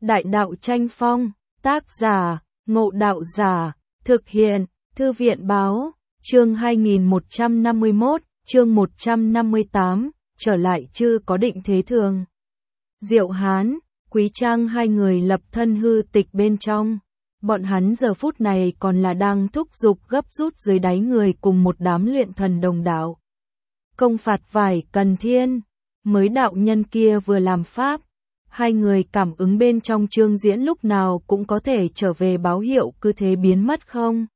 Đại đạo tranh phong, tác giả, Ngộ Đạo Giả, thực hiện, Thư viện báo, chương 2151, chương 158, trở lại chưa có định thế thường. Diệu Hán, Quý Trang hai người lập thân hư tịch bên trong. Bọn hắn giờ phút này còn là đang thúc giục gấp rút dưới đáy người cùng một đám luyện thần đồng đạo. Công phạt Vải Cần Thiên, mới đạo nhân kia vừa làm pháp. Hai người cảm ứng bên trong Trương Diễn lúc nào cũng có thể trở về báo hiệu cứ thế biến mất không?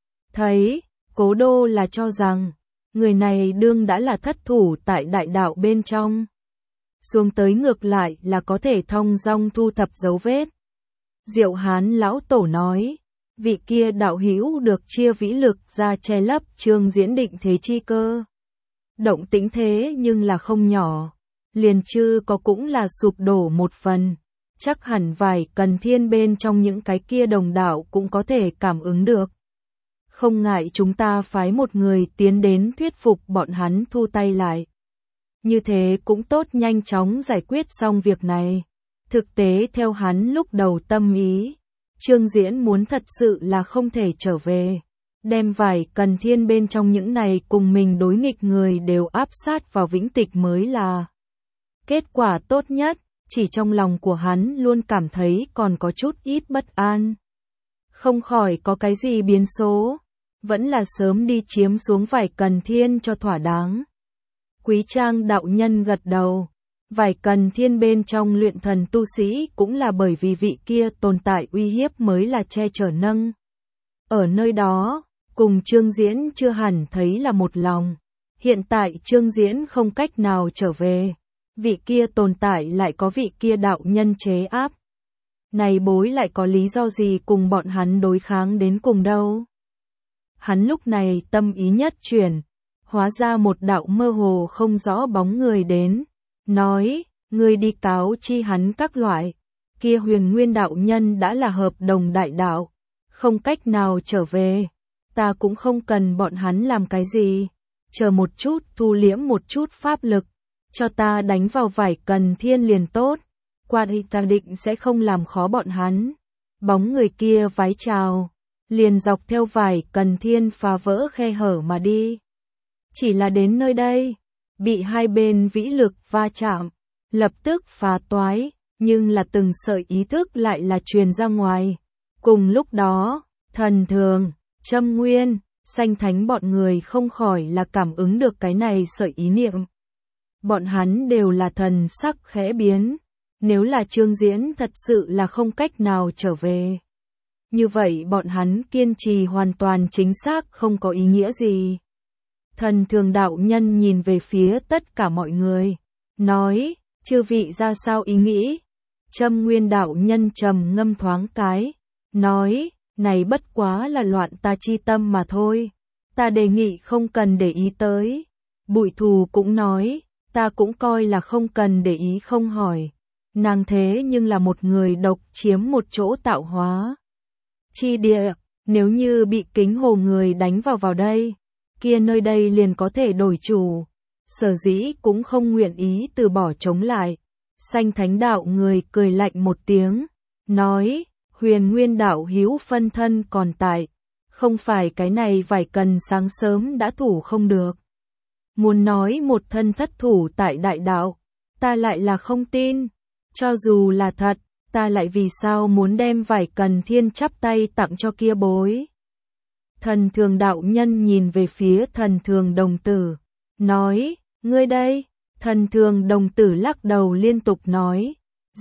Thấy, Cố Đô là cho rằng, người này đương đã là thất thủ tại đại đạo bên trong. Xuống tới ngược lại là có thể thong dong thu thập dấu vết. Diệu Hán lão tổ nói, vị kia đạo hữu được chia vĩ lực ra che lấp Trương Diễn định thế chi cơ. Động tĩnh thế nhưng là không nhỏ, liền chư có cũng là sụp đổ một phần, chắc hẳn Vải Cần Thiên bên trong những cái kia đồng đạo cũng có thể cảm ứng được. Không ngại chúng ta phái một người tiến đến thuyết phục bọn hắn thu tay lại. Như thế cũng tốt, nhanh chóng giải quyết xong việc này. Thực tế theo hắn lúc đầu tâm ý, Trương Diễn muốn thật sự là không thể trở về. Đem Vải Cần Thiên bên trong những này cùng mình đối nghịch người đều áp sát vào vĩnh tịch mới là kết quả tốt nhất, chỉ trong lòng của hắn luôn cảm thấy còn có chút ít bất an. Không khỏi có cái gì biến số, vẫn là sớm đi chiếm xuống Vải Cần Thiên cho thỏa đáng. Quý Trang đạo nhân gật đầu, Vải Cần Thiên bên trong luyện thần tu sĩ cũng là bởi vì vị kia tồn tại uy hiếp mới là che chở nâng. Ở nơi đó, cùng Trương Diễn chưa hẳn thấy là một lòng. Hiện tại Trương Diễn không cách nào trở về. Vị kia tồn tại lại có vị kia đạo nhân chế áp. Này bối lại có lý do gì cùng bọn hắn đối kháng đến cùng đâu. Hắn lúc này tâm ý nhất chuyển, hóa ra một đạo mơ hồ không rõ bóng người đến, nói, ngươi đi cáo chi hắn các loại, kia Huyền Nguyên đạo nhân đã là hợp đồng đại đạo, không cách nào trở về, ta cũng không cần bọn hắn làm cái gì, chờ một chút thu liễm một chút pháp lực, cho ta đánh vào Vải Cần Thiên liền tốt, qua đây ta định sẽ không làm khó bọn hắn. Bóng người kia vái chào, liền dọc theo Vải Cần Thiên phá vỡ khe hở mà đi. Chỉ là đến nơi đây, bị hai bên vĩ lực va chạm, lập tức phá toái, nhưng là từng sợi ý thức lại là truyền ra ngoài. Cùng lúc đó, Thần Thường, Châm Nguyên, Sanh Thánh bọn người không khỏi là cảm ứng được cái này sợi ý niệm. Bọn hắn đều là thần sắc khẽ biến, nếu là Trương Diễn thật sự là không cách nào trở về. Như vậy bọn hắn kiên trì hoàn toàn chính xác không có ý nghĩa gì. Thần Thường đạo nhân nhìn về phía tất cả mọi người, nói, chư vị ra sao ý nghĩ? Châm Nguyên đạo nhân trầm ngâm thoáng cái, nói, này bất quá là loạn ta chi tâm mà thôi, ta đề nghị không cần để ý tới. Bụi Thù cũng nói, ta cũng coi là không cần để ý không hỏi, nàng thế nhưng là một người độc chiếm một chỗ tạo hóa chi địa, nếu như bị Kính Hồ người đánh vào đây, kia nơi đây liền có thể đổi chủ, sở dĩ cũng không nguyện ý từ bỏ chống lại. Sanh Thánh đạo người cười lạnh một tiếng, nói, Huyền Nguyên đạo hữu phân thân còn tại, không phải cái này Vải Cần sáng sớm đã thủ không được. Muốn nói một thân thất thủ tại đại đạo, ta lại là không tin, cho dù là thật, ta lại vì sao muốn đem Vải Cần Thiên chắp tay tặng cho kia bối. Thần Thường đạo nhân nhìn về phía Thần Thường đồng tử, nói, ngươi đây, Thần Thường đồng tử lắc đầu liên tục nói,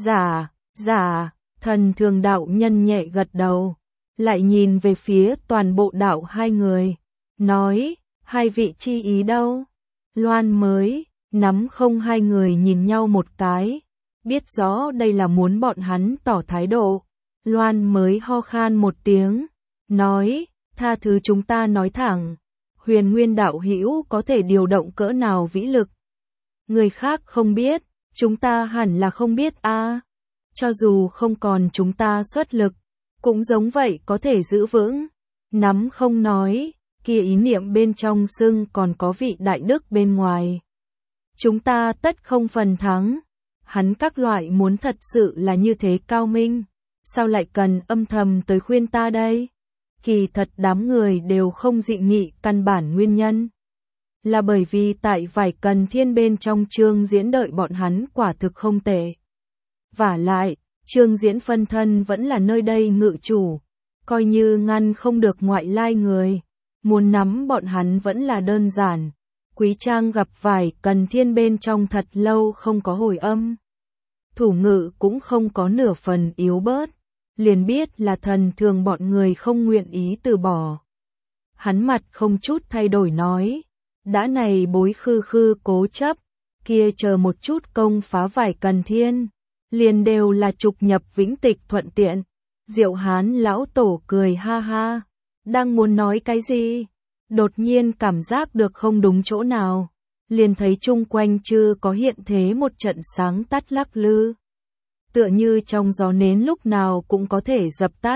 giả, Thần Thường đạo nhân nhẹ gật đầu, lại nhìn về phía toàn bộ đạo hai người, nói, hai vị chi ý đâu? Loan mới, nắm không hai người nhìn nhau một cái, biết rõ đây là muốn bọn hắn tỏ thái độ. Loan mới ho khan một tiếng, nói, tha thứ chúng ta nói thẳng, Huyền Nguyên đạo hữu có thể điều động cỡ nào vĩ lực. Người khác không biết, chúng ta hẳn là không biết a. Cho dù không còn chúng ta xuất lực, cũng giống vậy có thể giữ vững. Nắm không nói, kia ý niệm bên trong xưng còn có vị đại đức bên ngoài. Chúng ta tất không phần thắng. Hắn các loại muốn thật sự là như thế cao minh, sao lại cần âm thầm tới khuyên ta đây? Kỳ thật đám người đều không dị nghị, căn bản nguyên nhân là bởi vì tại vài Cần Thiên bên trong Trương Diễn đợi bọn hắn quả thực không tệ. Vả lại, Trương Diễn phân thân vẫn là nơi đây ngự chủ, coi như ngăn không được ngoại lai người, muốn nắm bọn hắn vẫn là đơn giản. Quý Trang gặp vài Cần Thiên bên trong thật lâu không có hồi âm, thủ ngự cũng không có nửa phần yếu bớt, liền biết là thần thường bọn người không nguyện ý từ bỏ. Hắn mặt không chút thay đổi nói, đã này bối khư khư cố chấp, kia chờ một chút công phá vài Cần Thiên, liền đều là trục nhập Vĩnh Tịch thuận tiện. Diệu Hán lão tổ cười ha ha, đang muốn nói cái gì, đột nhiên cảm giác được không đúng chỗ nào, liền thấy chung quanh chưa có hiện thế một trận sáng tắt lắc lư, tựa như trong gió nến lúc nào cũng có thể dập tắt.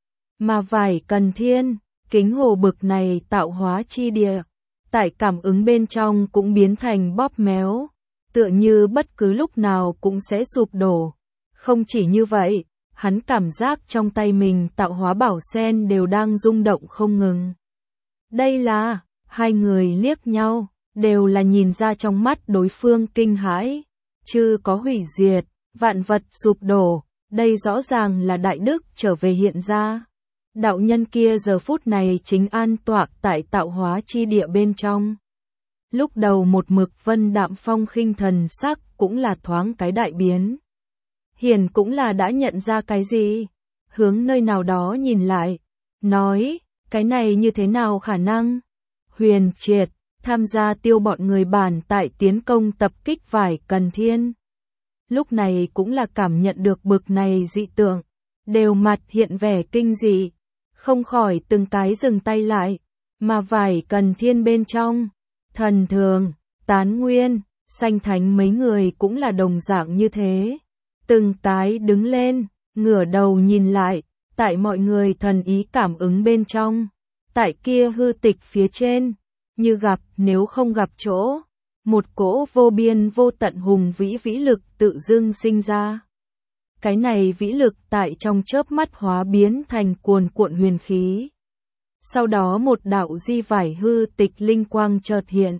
Mà vài Cần Thiên, kính hồ bực này tạo hóa chi địa, tại cảm ứng bên trong cũng biến thành bóp méo, tựa như bất cứ lúc nào cũng sẽ sụp đổ. Không chỉ như vậy, hắn cảm giác trong tay mình tạo hóa bảo sen đều đang rung động không ngừng. Đây là, hai người liếc nhau, đều là nhìn ra trong mắt đối phương kinh hãi, chứ có hủy diệt, vạn vật sụp đổ, đây rõ ràng là đại đức trở về hiện ra. Đạo nhân kia giờ phút này chính an tọa tại tạo hóa chi địa bên trong. Lúc đầu một mực vân đạm phong khinh thần sắc cũng là thoáng cái đại biến. Hiền cũng là đã nhận ra cái gì, hướng nơi nào đó nhìn lại, nói, cái này như thế nào khả năng? Huyền Triệt, tham gia tiêu bọn người bản tại tiến công tập kích vài Cần Thiên. Lúc này cũng là cảm nhận được bực này dị tượng, đều mặt hiện vẻ kinh dị, không khỏi từng cái dừng tay lại, mà vài Cần Thiên bên trong, thần thường, tán nguyên, sanh thánh mấy người cũng là đồng dạng như thế. Từng cái đứng lên, ngửa đầu nhìn lại, tại mọi người thần ý cảm ứng bên trong, tại kia hư tịch phía trên, như gặp nếu không gặp chỗ, một cỗ vô biên vô tận hùng vĩ vĩ lực tự dưng sinh ra. Cái này vĩ lực tại trong chớp mắt hóa biến thành cuồn cuộn huyền khí. Sau đó một đạo di vải hư tịch linh quang chợt hiện.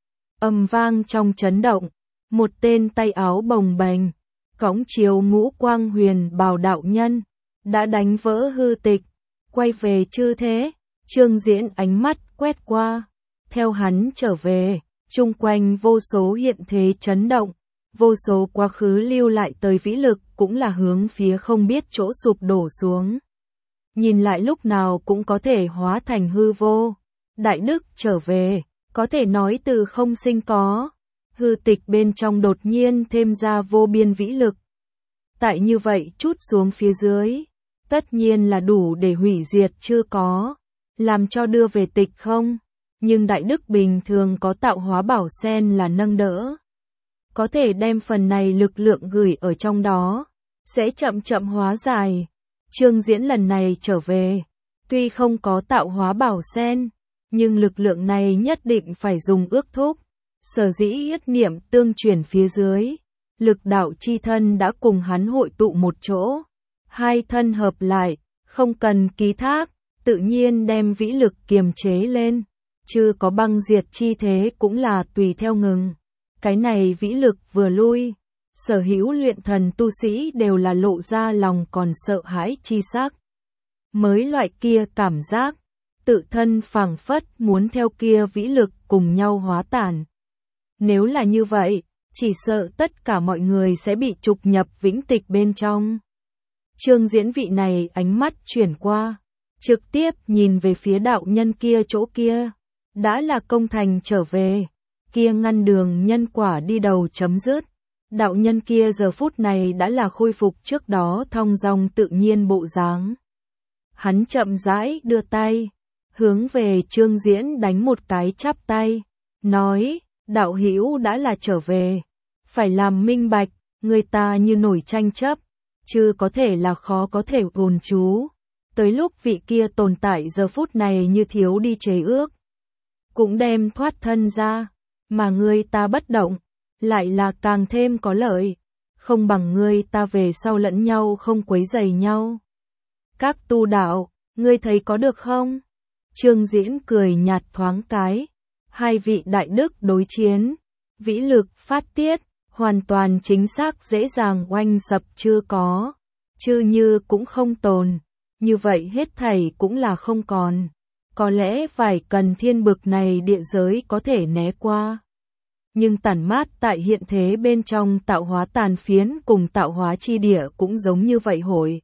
Âm vang trong chấn động, một tên tay áo bồng bềnh, cõng chiếu ngũ quang huyền bào đạo nhân, đã đánh vỡ hư tịch, quay về chư thế. Trương Diễn ánh mắt quét qua, theo hắn trở về, chung quanh vô số hiện thế chấn động, vô số quá khứ lưu lại tới vĩ lực cũng là hướng phía không biết chỗ sụp đổ xuống. Nhìn lại lúc nào cũng có thể hóa thành hư vô. Đại đức trở về, có thể nói từ không sinh có. Hư tịch bên trong đột nhiên thêm ra vô biên vĩ lực. Tại như vậy chút xuống phía dưới, tất nhiên là đủ để hủy diệt chưa có, làm cho đưa về tịch không. Nhưng đại đức bình thường có tạo hóa bảo sen là nâng đỡ, có thể đem phần này lực lượng gửi ở trong đó, sẽ chậm chậm hóa giải. Trương Diễn lần này trở về, tuy không có tạo hóa bảo sen, nhưng lực lượng này nhất định phải dùng ước thúc. Sở dĩ yết niệm tương chuyển phía dưới, lực đạo chi thân đã cùng hắn hội tụ một chỗ, hai thân hợp lại, không cần ký thác, tự nhiên đem vĩ lực kiềm chế lên, chứ có băng diệt chi thế cũng là tùy theo ngừng. Cái này vĩ lực vừa lui, sở hữu luyện thần tu sĩ đều là lộ ra lòng còn sợ hãi chi sắc. Mới loại kia cảm giác, tự thân phảng phất muốn theo kia vĩ lực cùng nhau hóa tàn. Nếu là như vậy, chỉ sợ tất cả mọi người sẽ bị trục nhập vĩnh tịch bên trong. Trương Diễn vị này ánh mắt chuyển qua, trực tiếp nhìn về phía đạo nhân kia chỗ kia, đã là công thành trở về, kia ngăn đường nhân quả đi đầu chấm dứt. Đạo nhân kia giờ phút này đã là khôi phục trước đó thong dong tự nhiên bộ dáng. Hắn chậm rãi đưa tay, hướng về Trương Diễn đánh một cái chắp tay, nói, đạo hữu đã là trở về, phải làm minh bạch, người ta như nổi tranh chấp, chứ có thể là khó có thể ồn trú. Tới lúc vị kia tồn tại giờ phút này như thiếu đi chế ước, cũng đem thoát thân ra, mà người ta bất động, lại là càng thêm có lợi. không bằng ngươi ta về sau lẫn nhau không quấy rầy nhau. Các tu đạo, ngươi thấy có được không? Trương Diễn cười nhạt thoáng cái, hai vị đại đức đối chiến, vĩ lực phát tiết, hoàn toàn chính xác dễ dàng oanh sập chưa có, chư như cũng không tồn, như vậy hết thảy cũng là không còn, có lẽ phải cần thiên bực này địa giới có thể né qua. Nhưng tản mát tại hiện thế bên trong tạo hóa tàn phiến cùng tạo hóa chi địa cũng giống như vậy hồi.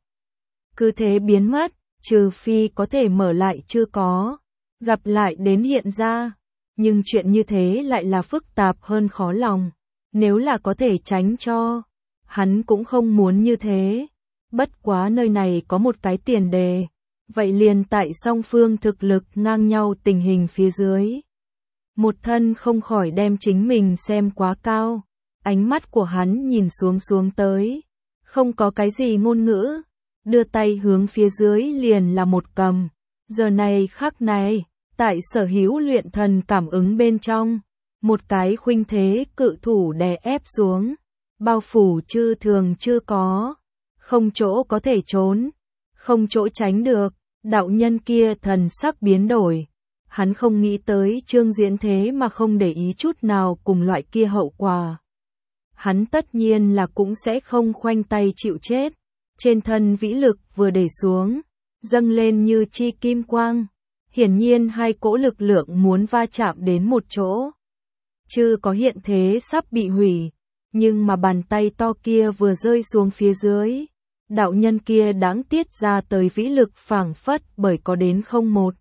Cứ thế biến mất, trừ phi có thể mở lại chưa có, gặp lại đến hiện ra. Nhưng chuyện như thế lại là phức tạp hơn khó lòng. Nếu là có thể tránh cho, hắn cũng không muốn như thế. Bất quá nơi này có một cái tiền đề. Vậy liền tại song phương thực lực ngang nhau tình hình phía dưới. Một thân không khỏi đem chính mình xem quá cao. Ánh mắt của hắn nhìn xuống tới. Không có cái gì ngôn ngữ. Đưa tay hướng phía dưới liền là một cầm. Giờ này khắc này, tại sở hữu luyện thần cảm ứng bên trong, một cái khuynh thế cự thủ đè ép xuống, bao phủ chư thường chưa có, không chỗ có thể trốn, không chỗ tránh được. Đạo nhân kia thần sắc biến đổi, hắn không nghĩ tới Trương Diễn thế mà không để ý chút nào cùng loại kia hậu quả. Hắn tất nhiên là cũng sẽ không khoanh tay chịu chết. Trên thân vĩ lực vừa để xuống, dâng lên như chi kim quang. Hiển nhiên hai cỗ lực lượng muốn va chạm đến một chỗ. Chứ có hiện thế sắp bị hủy, nhưng mà bàn tay to kia vừa rơi xuống phía dưới. Đạo nhân kia đáng tiết ra tới vĩ lực phảng phất bởi có đến không một.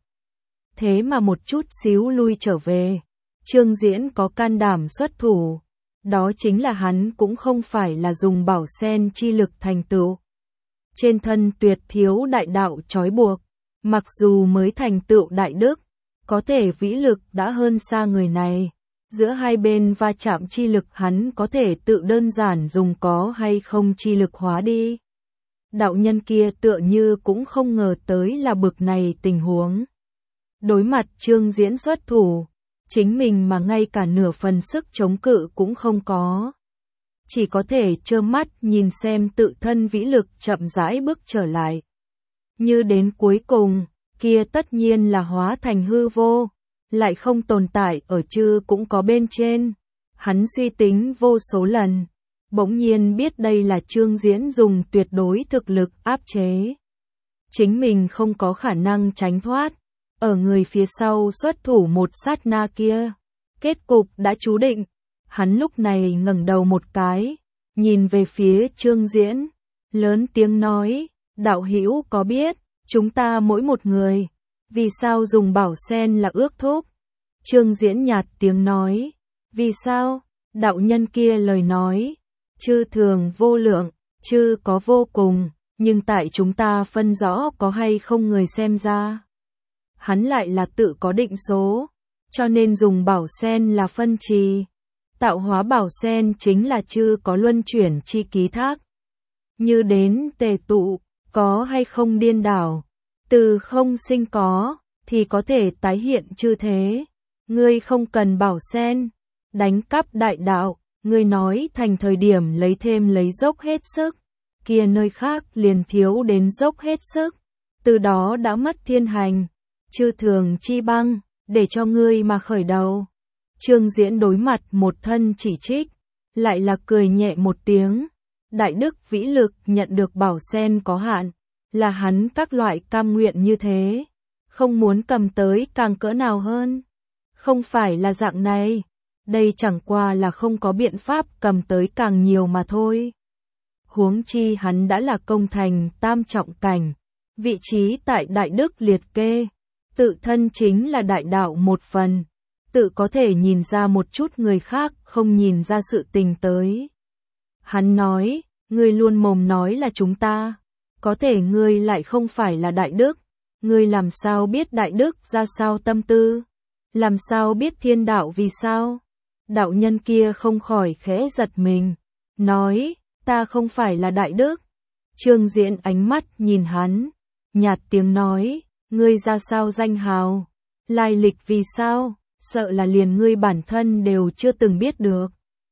Thế mà một chút xíu lui trở về. Trương Diễn có can đảm xuất thủ. Đó chính là hắn cũng không phải là dùng bảo sen chi lực thành tựu. Trên thân tuyệt thiếu đại đạo trói buộc. Mặc dù mới thành tựu đại đức, có thể vĩ lực đã hơn xa người này. Giữa hai bên va chạm chi lực hắn có thể tự đơn giản dùng có hay không chi lực hóa đi. Đạo nhân kia tựa như cũng không ngờ tới là bực này tình huống. Đối mặt Trương Diễn xuất thủ, chính mình mà ngay cả nửa phần sức chống cự cũng không có. Chỉ có thể trơ mắt nhìn xem tự thân vĩ lực chậm rãi bước trở lại. Như đến cuối cùng, kia tất nhiên là hóa thành hư vô, lại không tồn tại ở chư cũng có bên trên. Hắn suy tính vô số lần, bỗng nhiên biết đây là Trương Diễn dùng tuyệt đối thực lực áp chế. Chính mình không có khả năng tránh thoát, ở người phía sau xuất thủ một sát na kia. Kết cục đã chú định, hắn lúc này ngẩng đầu một cái, nhìn về phía Trương Diễn, lớn tiếng nói, đạo hữu có biết, chúng ta mỗi một người, vì sao dùng bảo sen là ước thúc? Trương Diễn nhạt tiếng nói, vì sao? Đạo nhân kia lời nói, chư thường vô lượng, chư có vô cùng, nhưng tại chúng ta phân rõ có hay không người xem ra. Hắn lại là tự có định số, cho nên dùng bảo sen là phân trì. Tạo hóa bảo sen chính là chư có luân chuyển chi ký thác. Như đến tề tụ, có hay không điên đảo, từ không sinh có, thì có thể tái hiện chư thế. Ngươi không cần bảo sen, đánh cắp đại đạo, ngươi nói thành thời điểm lấy thêm lấy dốc hết sức, kia nơi khác liền thiếu đến dốc hết sức, từ đó đã mất thiên hành, chư thường chi băng, để cho ngươi mà khởi đầu. Trương Diễn đối mặt một thân chỉ trích, lại là cười nhẹ một tiếng. Đại đức vĩ lực nhận được bảo sen có hạn, là hắn các loại cam nguyện như thế, không muốn cầm tới càng cỡ nào hơn. Không phải là dạng này, đây chẳng qua là không có biện pháp cầm tới càng nhiều mà thôi. Huống chi hắn đã là công thành tam trọng cảnh, vị trí tại đại đức liệt kê, tự thân chính là đại đạo một phần, tự có thể nhìn ra một chút người khác không nhìn ra sự tình tới. Hắn nói, ngươi luôn mồm nói là chúng ta, có thể ngươi lại không phải là đại đức, ngươi làm sao biết đại đức ra sao tâm tư, làm sao biết thiên đạo vì sao? Đạo nhân kia không khỏi khẽ giật mình, nói, ta không phải là đại đức. Trương Diễn ánh mắt nhìn hắn, nhạt tiếng nói, ngươi ra sao danh hào, lai lịch vì sao, sợ là liền ngươi bản thân đều chưa từng biết được.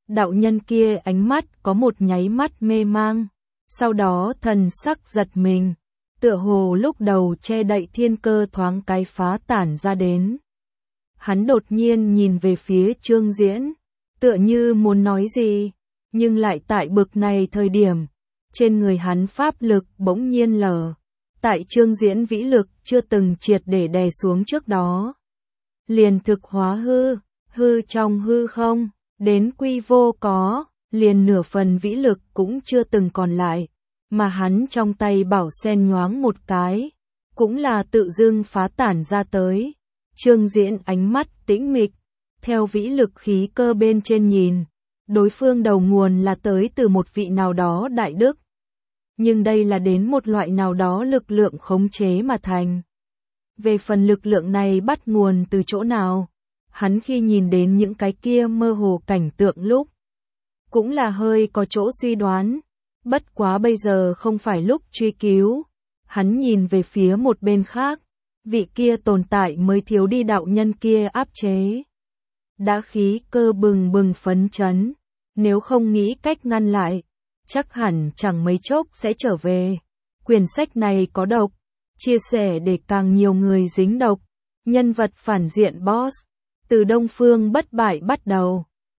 Đạo nhân kia ánh mắt có một nháy mắt mê mang, sau đó thần sắc giật mình, tựa hồ lúc đầu che đậy thiên cơ thoáng cái phá tản ra đến. Hắn đột nhiên nhìn về phía Trương Diễn, tựa như muốn nói gì, nhưng lại tại bực này thời điểm, trên người hắn pháp lực bỗng nhiên lở, tại Trương Diễn vĩ lực chưa từng triệt để đè xuống trước đó. Liền thực hóa hư, hư trong hư không, đến quy vô có, liền nửa phần vĩ lực cũng chưa từng còn lại, mà hắn trong tay bảo sen nhoáng một cái, cũng là tự dưng phá tản ra tới. Trương Diễn ánh mắt tĩnh mịch, theo vĩ lực khí cơ bên trên nhìn, đối phương đầu nguồn là tới từ một vị nào đó đại đức. Nhưng đây là đến một loại nào đó lực lượng khống chế mà thành. Về phần lực lượng này bắt nguồn từ chỗ nào, hắn khi nhìn đến những cái kia mơ hồ cảnh tượng lúc, cũng là hơi có chỗ suy đoán, bất quá bây giờ không phải lúc truy cứu. Hắn nhìn về phía một bên khác, vị kia tồn tại mới thiếu đi đạo nhân kia áp chế. Đã khí cơ bừng bừng phấn chấn, nếu không nghĩ cách ngăn lại, chắc hẳn chẳng mấy chốc sẽ trở về. Quyển sách này có độc, chia sẻ để càng nhiều người dính độc. Nhân vật phản diện boss, từ Đông Phương Bất Bại bắt đầu.